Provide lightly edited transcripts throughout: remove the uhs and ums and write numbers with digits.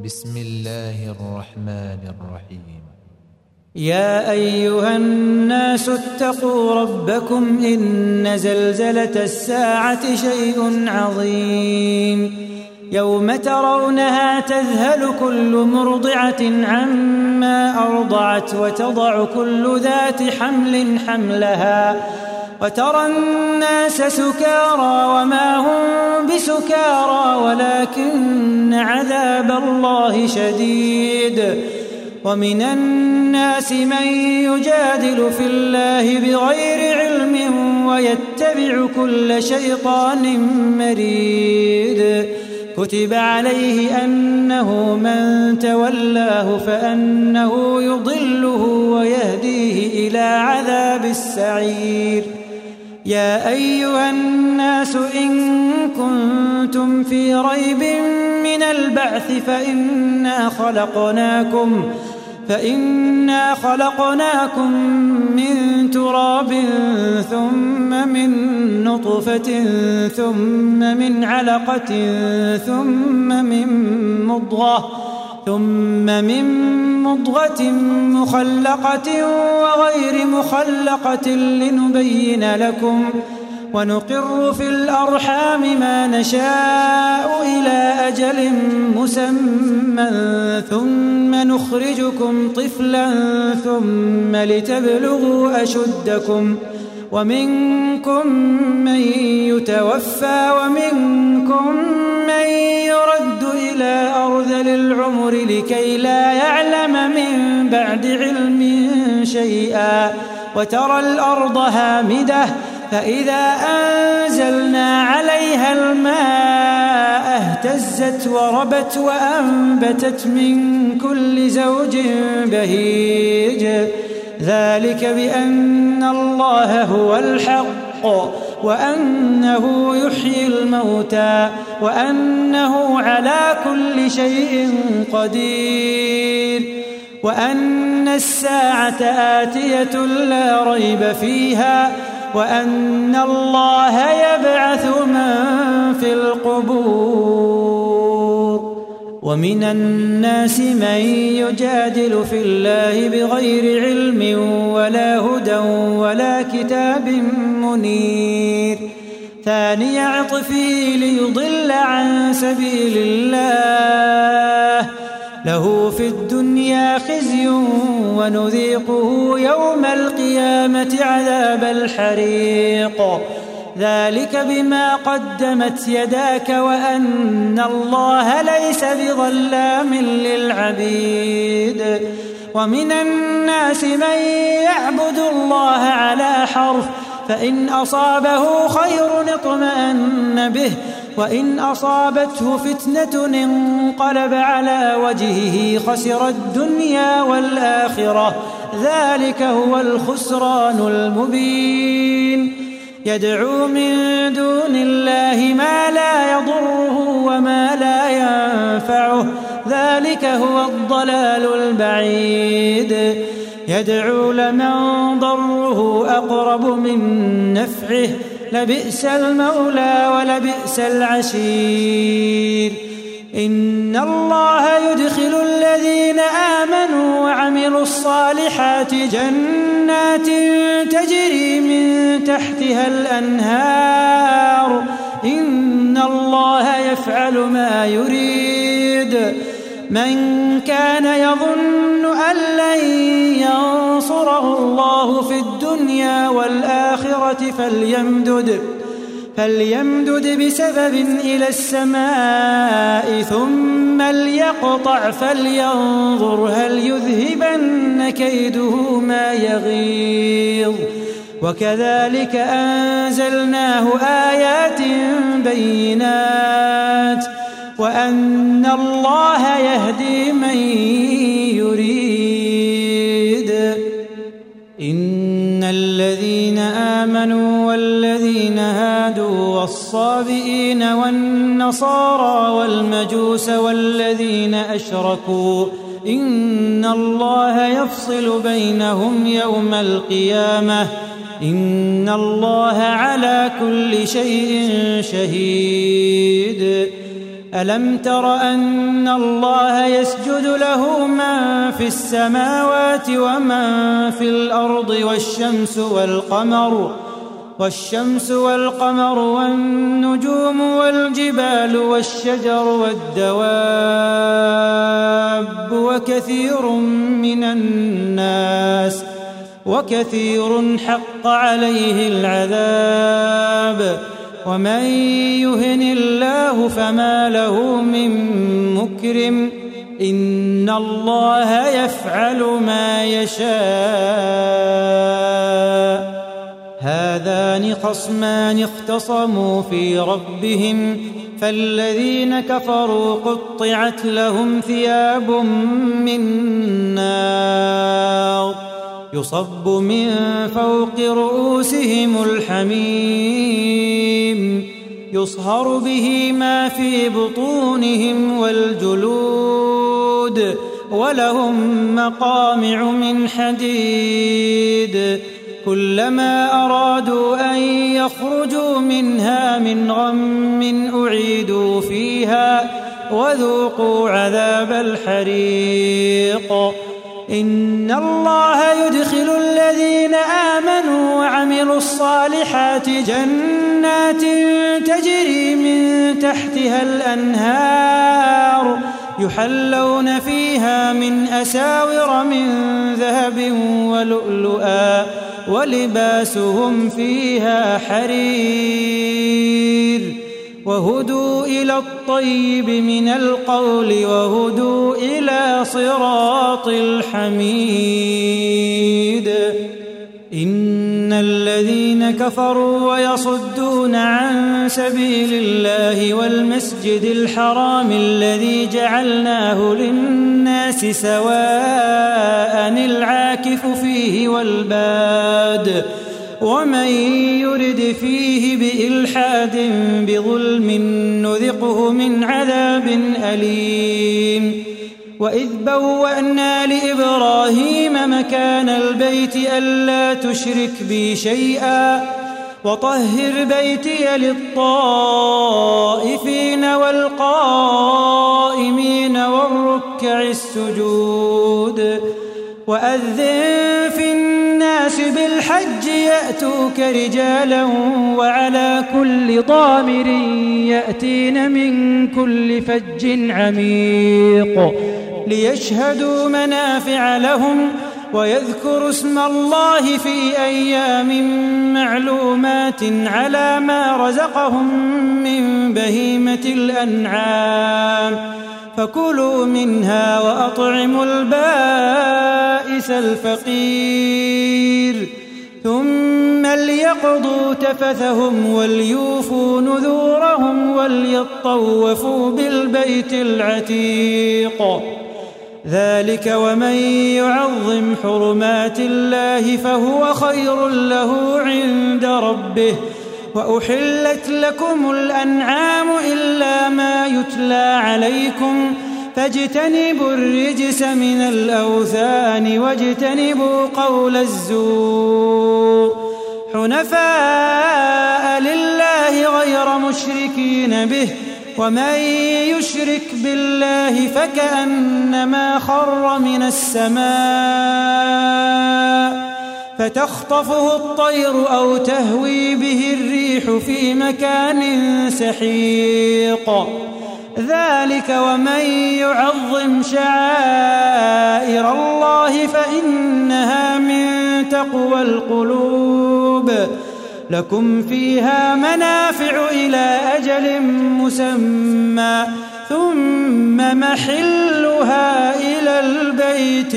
بسم الله الرحمن الرحيم. يا أيها الناس اتقوا ربكم إن زلزلة الساعة شيء عظيم يوم ترونها تذهل كل مرضعة عما أرضعت وتضع كل ذات حمل حملها وترى الناس سكارى وما هم بسكارى ولكن عذاب الله شديد. ومن الناس من يجادل في الله بغير علم ويتبع كل شيطان مريد. كتب عليه أنه من تولاه فأنه يضله ويهديه إلى عذاب السعير. يا أيها الناس إن كنتم في ريب من البعث فإنا خلقناكم من تراب ثم من نطفة ثم من علقة ثم من مضغة مخلقة وغير مخلقة لنبين لكم ونقر في الأرحام ما نشاء إلى أجل مسمى ثم نخرجكم طفلا ثم لتبلغوا أشدكم ومنكم من يتوفى ومنكم من يرد إلى أرذل العمر لكي لا يعلم من بعد علم شيئا. وترى الأرض هامدة فإذا أنزلنا عليها الماء اهتزت وربت وأنبتت من كل زوج بهيج. ذلك بأن الله هو الحق وأنه يحيي الموتى وأنه على كل شيء قدير وأن الساعة آتية لا ريب فيها وأن الله يبعث من في القبور. ومن الناس من يجادل في الله بغير علم ولا هدى ولا كتاب منير. ثاني عطفه ليضل عن سبيل الله له في الدنيا خزي ونذيقه يوم القيامة عذاب الحريق. ذلك بما قدمت يداك وأن الله ليس بظلام للعبيد. ومن الناس من يعبد الله على حرف فإن أصابه خير اطمأن به وإن أصابته فتنة انقلب على وجهه خسر الدنيا والآخرة. ذلك هو الخسران المبين. يدعو من دون الله ما لا يضره وما لا ينفعه ذلك هو الضلال البعيد. يدعو لمن ضره أقرب من نفعه لبئس المولى ولبئس العشير. إن الله يدخل الذين آمنوا وعملوا الصالحات جنات تجري من تحتها الأنهار إن الله يفعل ما يريد. من كان يظن أن لن ينصره الله في الدنيا والآخرة فليمدد بسبب إلى السماء ثم ليقطع فلينظر هل يذهبن كيده ما يغيظ. وكذلك أنزلناه آيات بينات وأن الله يهدي من يريد. إن الذين آمنوا والذين هادوا والصابئين والنصارى والمجوس والذين أشركوا إن الله يفصل بينهم يوم القيامة إن الله على كل شيء شهيد. ألم تر أن الله يسجد له من في السماوات ومن في الأرض والشمس والقمر والنجوم والجبال والشجر والدواب وكثير حق عليه العذاب ومن يهن الله فما له من مكرم إن الله يفعل ما يشاء هذان خصمان اختصموا في ربهم فالذين كفروا قطعت لهم ثياب من نار يصب من فوق رؤوسهم الحميم يصهر به ما في بطونهم والجلود ولهم مقامع من حديد كلما أرادوا أن يخرجوا منها من غم أعيدوا فيها وذوقوا عذاب الحريق إن الله يدخل الذين آمنوا وعملوا الصالحات جنات تجري من تحتها الأنهار يحلون فيها من أساور من ذهب ولؤلؤا ولباسهم فيها حرير وهدوا إلى الطيب من القول وهدوا إلى صراط الحميد إن الذين كفروا ويصدون عن سبيل الله والمسجد الحرام الذي جعلناه للناس سواء العاكف فيه والباد ومن يرد فيه بإلحاد بظلم نذقه من عذاب أليم وإذ بوأنا لإبراهيم مكان البيت ألا تشرك بي شيئا وطهر بيتي للطائفين والقائمين والركع السجود وأذن في الناس بالحج يأتوك رجالا وعلى كل ضامر يأتين من كل فج عميق ليشهدوا منافع لهم ويذكروا اسم الله في أيام معلومات على ما رزقهم من بهيمة الأنعام فكلوا منها وأطعموا البائس الفقير ثم ليقضوا تفثهم وليوفوا نذورهم وليطوفوا بالبيت العتيق ذلك ومن يعظم حرمات الله فهو خير له عند ربه وأحلت لكم الأنعام إلا ما يتلى عليكم فاجتنبوا الرجس من الأوثان واجتنبوا قول الزور حنفاء لله غير مشركين به ومن يشرك بالله فكأنما خر من السماء فتخطفه الطير أو تهوي به الريح في مكان سحيق ذلك ومن يعظم شعائر الله فإنها من تقوى القلوب لكم فيها منافع إلى أجل مسمى ثم محلها إلى البيت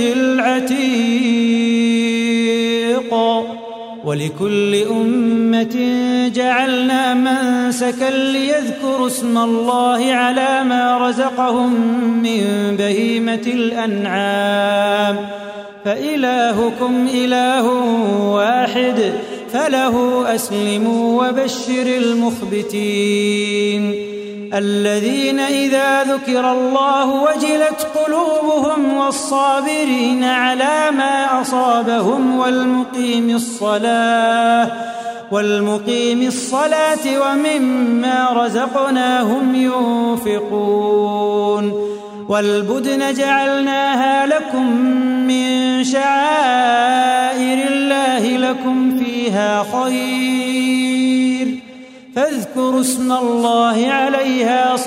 العتيق ولكل أمة جعلنا منسكا ليذكروا اسم الله على ما رزقهم من بهيمة الأنعام فإلهكم إله واحد فله أسلموا وبشر المخبتين الذين إذا ذكر الله وجلت قلوبهم والصابرين على ما أصابهم والمقيم الصلاة ومما رزقناهم ينفقون والبدن جعلناها لكم من شعائر الله لكم فيها خير فاذكروا اسم الله عليها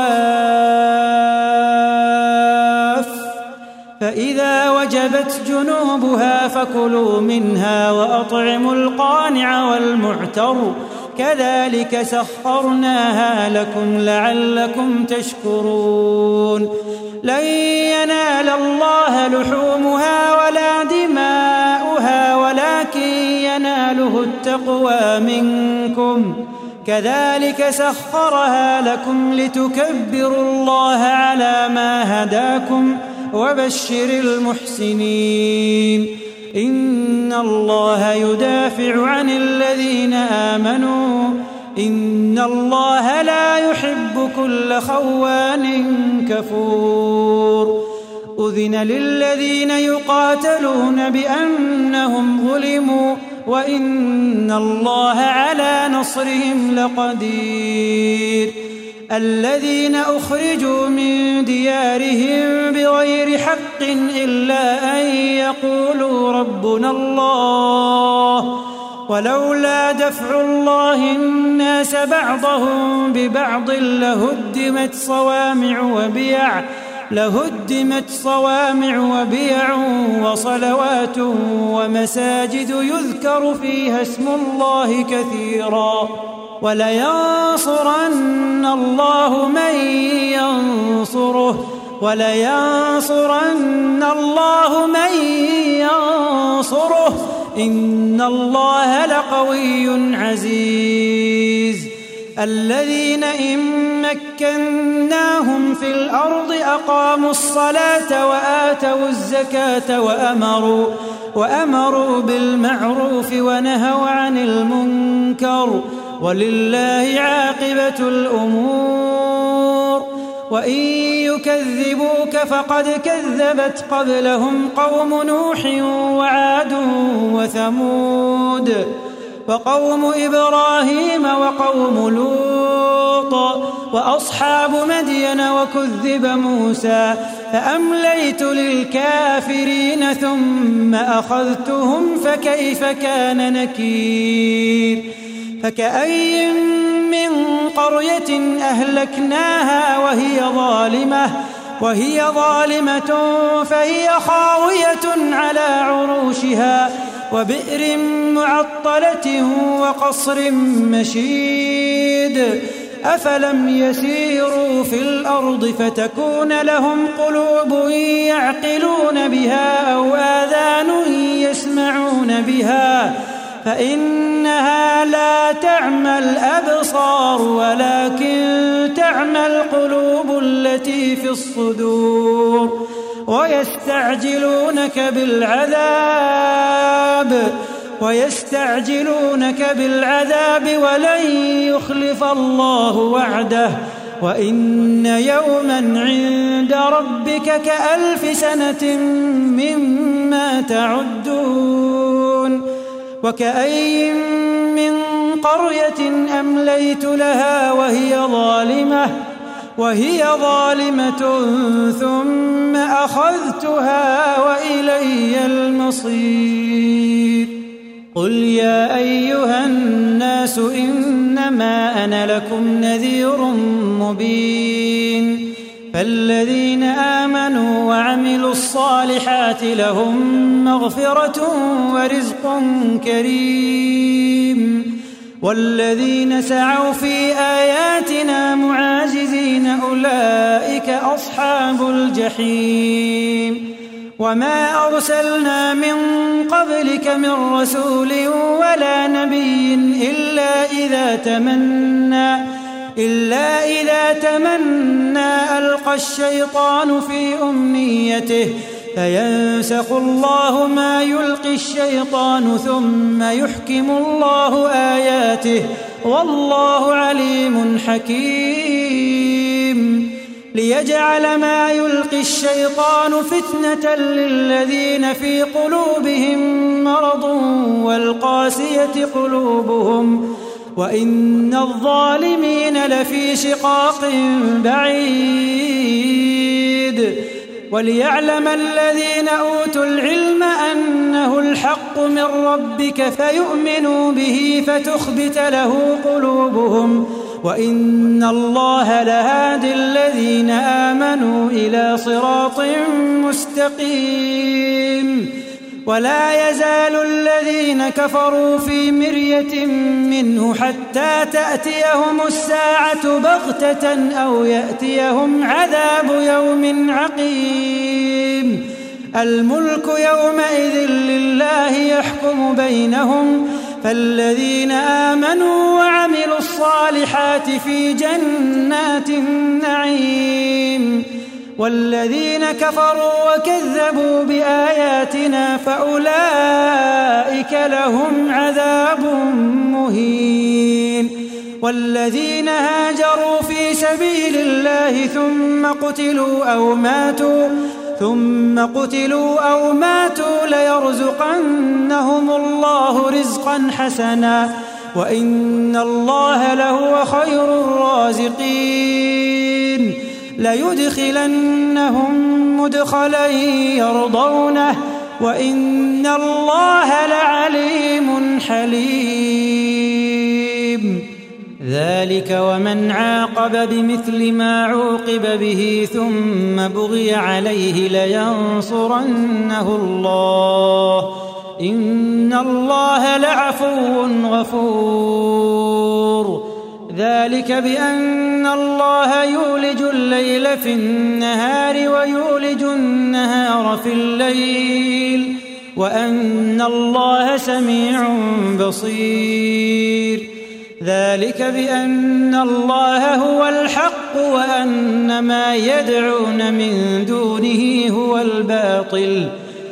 صواف فإذا وجبت جنوبها فكلوا منها وأطعموا القانع والمعتر كذلك سخرناها لكم لعلكم تشكرون لن ينال الله لحومها ولا دماؤها ولكن يناله التقوى منكم كذلك سخرها لكم لتكبروا الله على ما هداكم وبشر المحسنين إن الله يدافع عن الذين آمنوا إن الله لا يحب كل خوان كفور أذن للذين يقاتلون بأنهم ظلموا وإن الله على نصرهم لقدير الذين أخرجوا من ديارهم بغير حق إلا أن يقولوا ربنا الله ولولا دفع الله الناس بعضهم ببعض لهدمت صوامع وبيع وصلوات ومساجد يذكر فيها اسم الله كثيرا ولينصرن الله من ينصره إن الله لقوي عزيز الذين إن مكناهم في الأرض أقاموا الصلاة وآتوا الزكاة وأمروا بالمعروف ونهوا عن المنكر ولله عاقبة الأمور وإن يكذبوك فقد كذبت قبلهم قوم نوح وعاد وثمود وقوم إبراهيم وقوم لوط وأصحاب مدين وكذب موسى فأمليت للكافرين ثم أخذتهم فكيف كان نكير فكأي من قرية أهلكناها وهي ظالمة فهي خاوية على عروشها وبئر معطلة وقصر مشيد أفلم يسيروا في الأرض فتكون لهم قلوب يعقلون بها أو آذان يسمعون بها فإنها لا تعمى الأبصار ولكن تعمى القلوب التي في الصدور ويستعجلونك بالعذاب ولن يخلف الله وعده وإن يوما عند ربك كألف سنة مما تعدون وكأي من قرية أمليت لها وهي ظالمة ثم أخذتها وإلي المصير قل يا أيها الناس إنما أنا لكم نذير مبين فالذين آمنوا وعملوا الصالحات لهم مغفرة ورزق كريم والذين سعوا في آياتنا معاجزين أولئك أصحاب الجحيم وما أرسلنا من قبلك من رسول ولا نبي إلا إذا تمنى ألقى الشيطان في أمنيته فينسخ الله ما يلقي الشيطان ثم يحكم الله آياته والله عليم حكيم ليجعل ما يلقي الشيطان فتنة للذين في قلوبهم مرض والقاسية قلوبهم وإن الظالمين لفي شقاق بعيد. وليعلم الذين أوتوا العلم أنه الحق من ربك فيؤمنوا به فتخبت له قلوبهم وإن الله لهادي الذين آمنوا إلى صراط مستقيم. ولا يزال الذين كفروا في مرية منه حتى تأتيهم الساعة بغتة أو يأتيهم عذاب يوم عقيم. الملك يومئذ لله يحكم بينهم فالذين آمنوا وعملوا الصالحات في جنات النعيم والذين كفروا وكذبوا بآياتنا فأولئك لهم عذاب مهين. والذين هاجروا في سبيل الله ثم قتلوا أو ماتوا ليرزقنهم الله رزقا حسنا وإن الله لهو خير الرازقين. ليدخلنهم مدخلا يرضونه وإن الله لعليم حليم. ذلك ومن عاقب بمثل ما عوقب به ثم بغي عليه لينصرنه الله إن الله لعفو غفور. ذلك بأن الله يولج الليل في النهار ويولج النهار في الليل وأن الله سميع بصير. ذلك بأن الله هو الحق وأن ما يدعون من دونه هو الباطل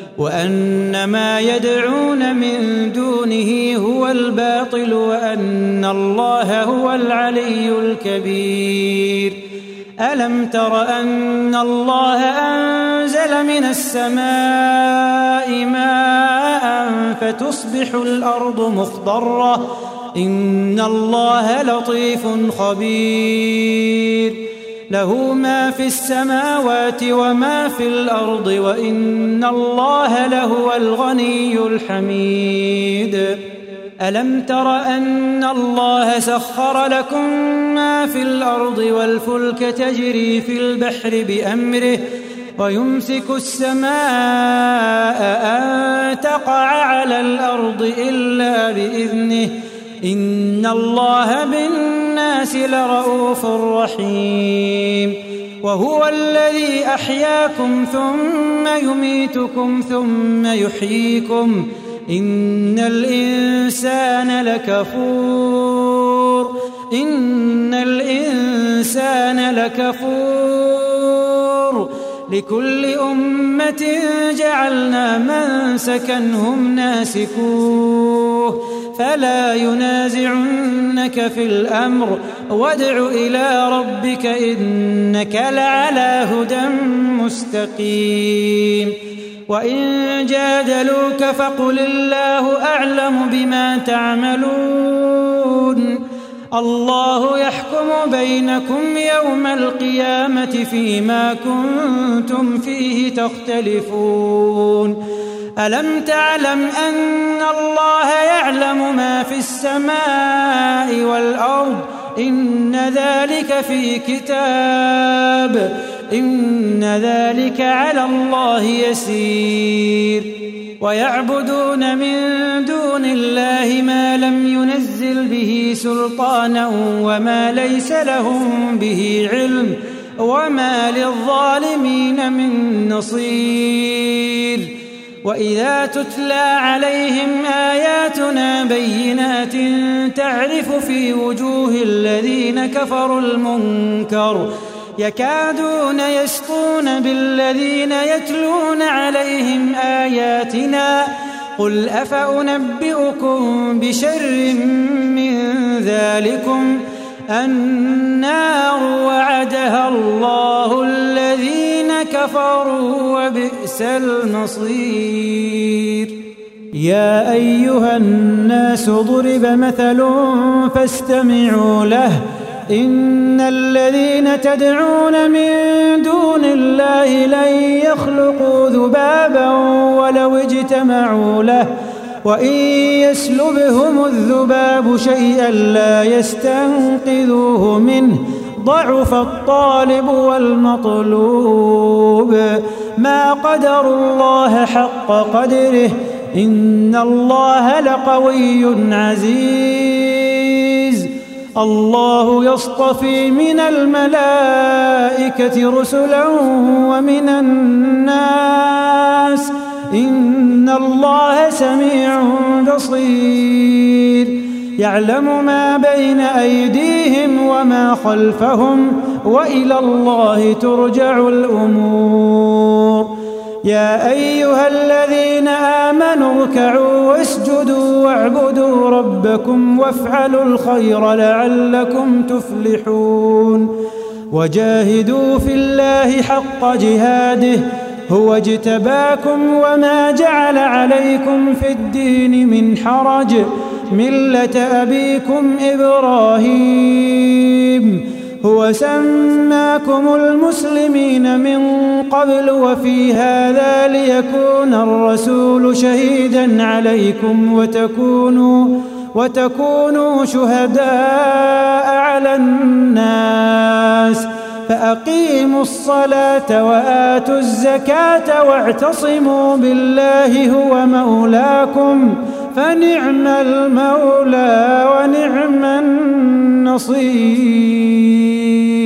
وأن الله هو العلي الكبير. ألم تر أن الله أنزل من السماء ماء فتصبح الأرض مخضرة إن الله لطيف خبير. له ما في السماوات وما في الأرض وإن الله لهو الغني الحميد. ألم تر أن الله سخر لكم ما في الأرض والفلك تجري في البحر بأمره ويمسك السماء أن تقع على الأرض إلا بإذنه إن الله بالناس لرؤوف رحيم. وهو الذي أحياكم ثم يميتكم ثم يحييكم إن الإنسان لكفور. لكل أمة جعلنا منسكا هم ناسكوه فلا ينازعنك في الأمر وادع إلى ربك إنك لعلى هدى مستقيم. وإن جادلوك فقل الله أعلم بما تعملون الله يحكم بينكم يوم القيامة فيما كنتم فيه تختلفون. ألم تعلم أن الله يعلم ما في السماء والأرض إن ذلك في كتاب إن ذلك على الله يسير. ويعبدون من دون الله ما لم ينزل به سلطانا وما ليس لهم به علم وما للظالمين من نصير. وإذا تتلى عليهم آياتنا بينات تعرف في وجوه الذين كفروا المنكر يكادون يسطون بالذين يتلون عليهم آياتنا قل أفأنبئكم بشر من ذلكم النار وعدها الله الذين كفروا وبئس المصير. يا أيها الناس ضرب مثل فاستمعوا له إن الذين تدعون من دون الله لن يخلقوا ذبابا ولو اجتمعوا له وإن يسلبهم الذباب شيئا لا يستنقذوه منه ضعف الطالب والمطلوب ما قدروا الله حق قدره إن الله لقوي عزيز. الله يصطفي من الملائكة رسلا ومن الناس إن الله سميع بصير. يعلم ما بين أيديهم وما خلفهم وإلى الله ترجع الأمور. يا أيها الذين آمنوا اركعوا واسجدوا واعبدوا ربكم وافعلوا الخير لعلكم تفلحون. وجاهدوا في الله حق جهاده هو اجتباكم وما جعل عليكم في الدين من حرج ملة أبيكم إبراهيم هو سماكم المسلمين من قبل وفي هذا ليكون الرسول شهيدا عليكم وتكونوا شهداء على الناس فأقيموا الصلاة وآتوا الزكاة واعتصموا بالله هو مولاكم فنعم المولى ونعم النصير.